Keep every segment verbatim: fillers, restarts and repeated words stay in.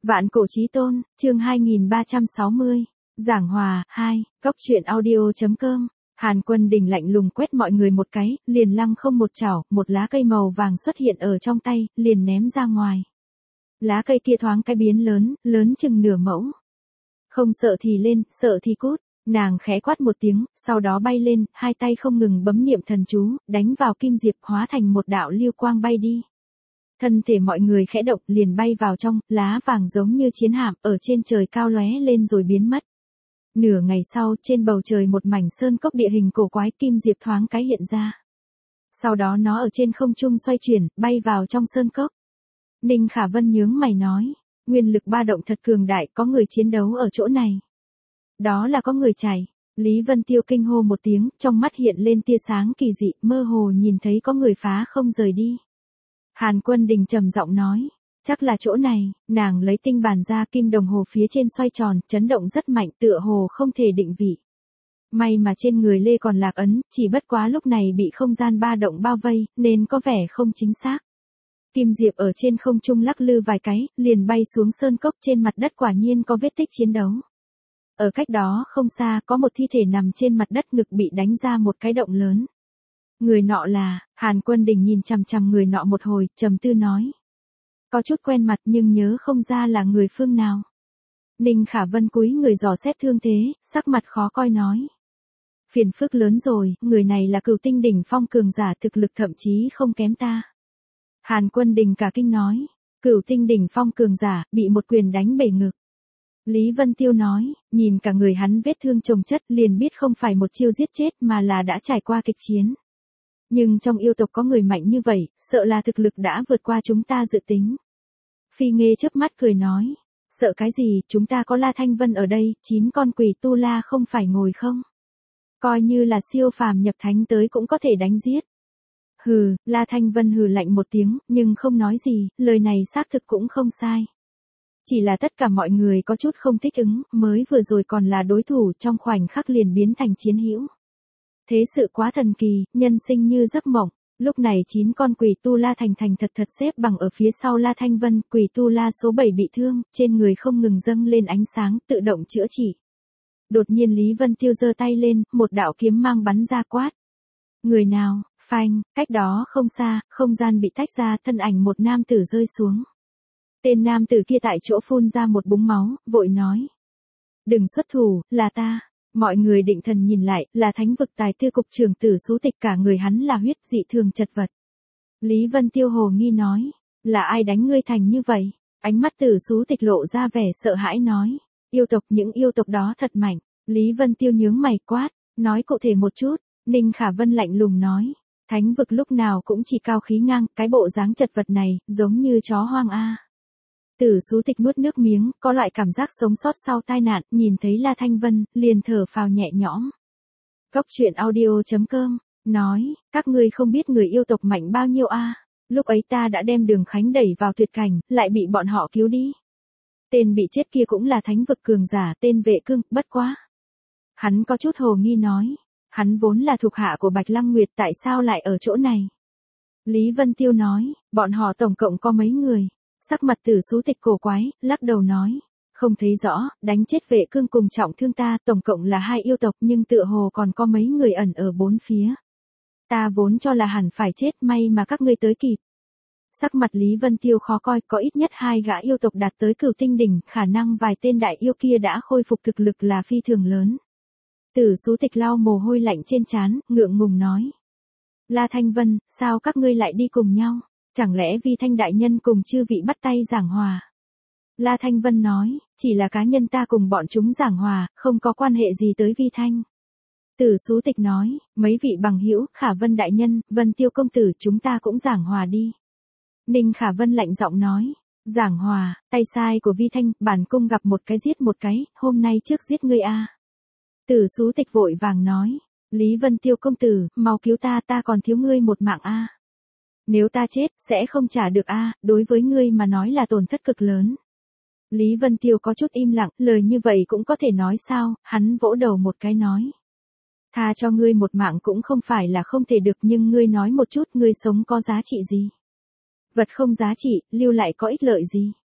Vạn cổ chí tôn, chương hai nghìn ba trăm sáu mươi. Giảng hòa, hai, góc truyện audio chấm com. Hàn Quân Đình lạnh lùng quét mọi người một cái, liền lăng không một chảo, một lá cây màu vàng xuất hiện ở trong tay, liền ném ra ngoài. Lá cây kia thoáng cái biến lớn, lớn chừng nửa mẫu. Không sợ thì lên, sợ thì cút. Nàng khẽ quát một tiếng, sau đó bay lên, hai tay không ngừng bấm niệm thần chú, đánh vào kim diệp hóa thành một đạo lưu quang bay đi. Thân thể mọi người khẽ động liền bay vào trong, lá vàng giống như chiến hạm ở trên trời cao lóe lên rồi biến mất. Nửa ngày sau, trên bầu trời một mảnh sơn cốc địa hình cổ quái kim diệp thoáng cái hiện ra. Sau đó nó ở trên không trung xoay chuyển, bay vào trong sơn cốc. Ninh Khả Vân nhướng mày nói, nguyên lực ba động thật cường đại, có người chiến đấu ở chỗ này. Đó là có người chảy. Lý Vân Tiêu kinh hô một tiếng, trong mắt hiện lên tia sáng kỳ dị, mơ hồ nhìn thấy có người phá không rời đi. Hàn Quân Đình trầm giọng nói, chắc là chỗ này. Nàng lấy tinh bàn ra, kim đồng hồ phía trên xoay tròn, chấn động rất mạnh, tựa hồ không thể định vị. May mà trên người Lê còn lạc ấn, chỉ bất quá lúc này bị không gian ba động bao vây, nên có vẻ không chính xác. Kim diệp ở trên không trung lắc lư vài cái, liền bay xuống sơn cốc, trên mặt đất quả nhiên có vết tích chiến đấu. Ở cách đó không xa, có một thi thể nằm trên mặt đất, ngực bị đánh ra một cái động lớn. Người nọ là, Hàn Quân Đình nhìn chằm chằm người nọ một hồi, trầm tư nói. Có chút quen mặt nhưng nhớ không ra là người phương nào. Ninh Khả Vân cúi người dò xét thương thế, sắc mặt khó coi nói. Phiền phức lớn rồi, người này là Cửu Tinh đỉnh phong cường giả, thực lực thậm chí không kém ta. Hàn Quân Đình cả kinh nói, Cửu Tinh đỉnh phong cường giả, bị một quyền đánh bể ngực. Lý Vân Tiêu nói, nhìn cả người hắn vết thương chồng chất liền biết không phải một chiêu giết chết mà là đã trải qua kịch chiến. Nhưng trong yêu tộc có người mạnh như vậy, sợ là thực lực đã vượt qua chúng ta dự tính. Phi Nghê chớp mắt cười nói, sợ cái gì, chúng ta có La Thanh Vân ở đây, chín con quỷ tu la không phải ngồi không. Coi như là siêu phàm nhập thánh tới cũng có thể đánh giết. Hừ, La Thanh Vân hừ lạnh một tiếng, nhưng không nói gì, lời này xác thực cũng không sai. Chỉ là tất cả mọi người có chút không thích ứng, mới vừa rồi còn là đối thủ, trong khoảnh khắc liền biến thành chiến hữu. Thế sự quá thần kỳ, nhân sinh như giấc mộng. Lúc này chín con quỷ tu la thành thành thật thật xếp bằng ở phía sau La Thanh Vân, quỷ tu la số bảy bị thương, trên người không ngừng dâng lên ánh sáng, tự động chữa trị. Đột nhiên Lý Vân Tiêu giơ tay lên, một đạo kiếm mang bắn ra quát. Người nào, phanh, cách đó không xa, không gian bị tách ra, thân ảnh một nam tử rơi xuống. Tên nam tử kia tại chỗ phun ra một búng máu, vội nói. Đừng xuất thủ, là ta. Mọi người định thần nhìn lại, là Thánh vực tài tư cục trưởng Tử Sú Tịch, cả người hắn là huyết, dị thường chật vật. Lý Vân Tiêu hồ nghi nói, là ai đánh ngươi thành như vậy? Ánh mắt Tử Sú Tịch lộ ra vẻ sợ hãi nói, yêu tộc, những yêu tộc đó thật mạnh. Lý Vân Tiêu nhướng mày quát, nói cụ thể một chút. Ninh Khả Vân lạnh lùng nói, Thánh vực lúc nào cũng chỉ cao khí ngang, cái bộ dáng chật vật này, giống như chó hoang a. Tử Sú Tịch nuốt nước miếng, có loại cảm giác sống sót sau tai nạn, nhìn thấy La Thanh Vân, liền thở phào nhẹ nhõm. Góc truyện audio chấm com, nói, các ngươi không biết người yêu tộc mạnh bao nhiêu a. Lúc ấy ta đã đem Đường Khánh đẩy vào tuyệt cảnh, lại bị bọn họ cứu đi. Tên bị chết kia cũng là thánh vực cường giả, tên Vệ Cương, bất quá. Hắn có chút hồ nghi nói, hắn vốn là thuộc hạ của Bạch Lăng Nguyệt, tại sao lại ở chỗ này? Lý Vân Tiêu nói, bọn họ tổng cộng có mấy người? Sắc mặt Tử Sú Tịch cổ quái, lắc đầu nói, không thấy rõ, đánh chết Vệ Cương cùng trọng thương ta, tổng cộng là hai yêu tộc, nhưng tựa hồ còn có mấy người ẩn ở bốn phía. Ta vốn cho là hẳn phải chết, may mà các ngươi tới kịp. Sắc mặt Lý Vân Tiêu khó coi, có ít nhất hai gã yêu tộc đạt tới Cửu Tinh đỉnh, khả năng vài tên đại yêu kia đã khôi phục thực lực là phi thường lớn. Tử Sú Tịch lau mồ hôi lạnh trên trán, ngượng ngùng nói. La Thanh Vân, sao các ngươi lại đi cùng nhau? Chẳng lẽ Vi Thanh đại nhân cùng chư vị bắt tay giảng hòa? La Thanh Vân nói, chỉ là cá nhân ta cùng bọn chúng giảng hòa, không có quan hệ gì tới Vi Thanh. Tử Sú Tịch nói, mấy vị bằng hữu, Khả Vân đại nhân, Vân Tiêu công tử, chúng ta cũng giảng hòa đi. Ninh Khả Vân lạnh giọng nói, giảng hòa, tay sai của Vi Thanh, bản cung gặp một cái giết một cái, hôm nay trước giết ngươi a. Tử Sú Tịch vội vàng nói, Lý Vân Tiêu công tử, mau cứu ta, ta còn thiếu ngươi một mạng a. Nếu ta chết, sẽ không trả được a, đối với ngươi mà nói là tổn thất cực lớn. Lý Vân Tiêu có chút im lặng, lời như vậy cũng có thể nói sao, hắn vỗ đầu một cái nói. Tha cho ngươi một mạng cũng không phải là không thể được, nhưng ngươi nói một chút, ngươi sống có giá trị gì? Vật không giá trị, lưu lại có ích lợi gì?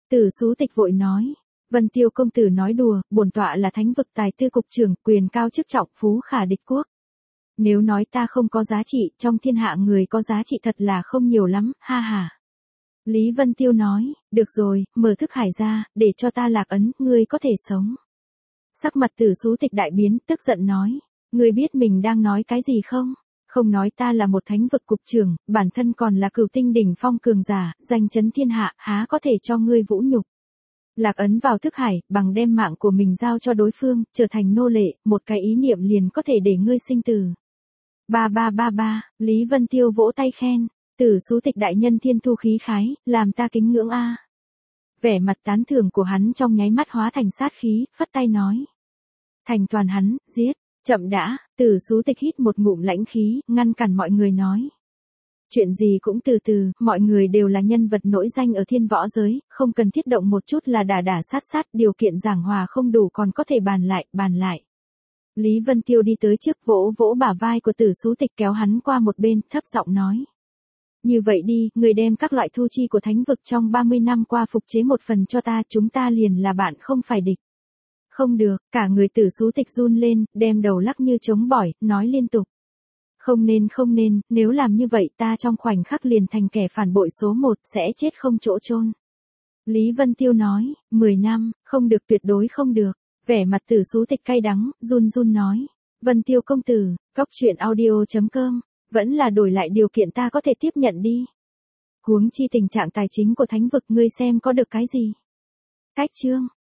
Tử Sú Tịch vội nói. Vân Tiêu công tử nói đùa, bổn tọa là thánh vực tài tư cục trưởng, quyền cao chức trọng, phú khả địch quốc. Nếu nói ta không có giá trị, trong thiên hạ người có giá trị thật là không nhiều lắm, ha ha. Lý Vân Tiêu nói, được rồi, mở thức hải ra, để cho ta lạc ấn, ngươi có thể sống. Sắc mặt Tử Sú Tịch đại biến, tức giận nói, ngươi biết mình đang nói cái gì không? Không nói ta là một thánh vực cục trưởng, bản thân còn là cửu tinh đỉnh phong cường giả, danh chấn thiên hạ, há có thể cho ngươi vũ nhục. Lạc ấn vào thức hải, bằng đem mạng của mình giao cho đối phương, trở thành nô lệ, một cái ý niệm liền có thể để ngươi sinh tử. Ba ba ba ba, Lý Vân Tiêu vỗ tay khen, Tử Sú Tịch đại nhân thiên thu khí khái, làm ta kính ngưỡng a. Vẻ mặt tán thưởng của hắn trong nháy mắt hóa thành sát khí, phất tay nói. Thành toàn hắn, giết, chậm đã, Tử Sú Tịch hít một ngụm lãnh khí, ngăn cản mọi người nói. Chuyện gì cũng từ từ, mọi người đều là nhân vật nổi danh ở thiên võ giới, không cần thiết động một chút là đả đả sát sát, điều kiện giảng hòa không đủ còn có thể bàn lại, bàn lại. Lý Vân Tiêu đi tới trước vỗ vỗ bả vai của Tử Sú Tịch kéo hắn qua một bên, thấp giọng nói. Như vậy đi, người đem các loại thu chi của thánh vực trong ba mươi năm qua phục chế một phần cho ta, chúng ta liền là bạn không phải địch. Không được, cả người Tử Sú Tịch run lên, đem đầu lắc như trống bỏi, nói liên tục. Không nên không nên, nếu làm như vậy ta trong khoảnh khắc liền thành kẻ phản bội số một, sẽ chết không chỗ chôn. Lý Vân Tiêu nói, mười năm, không được tuyệt đối không được. Vẻ mặt Tử Sú Tịch cay đắng, run run nói. Vân Tiêu công tử, cóc truyện audio chấm com, vẫn là đổi lại điều kiện ta có thể tiếp nhận đi. Huống chi tình trạng tài chính của thánh vực ngươi xem có được cái gì. Cách chương.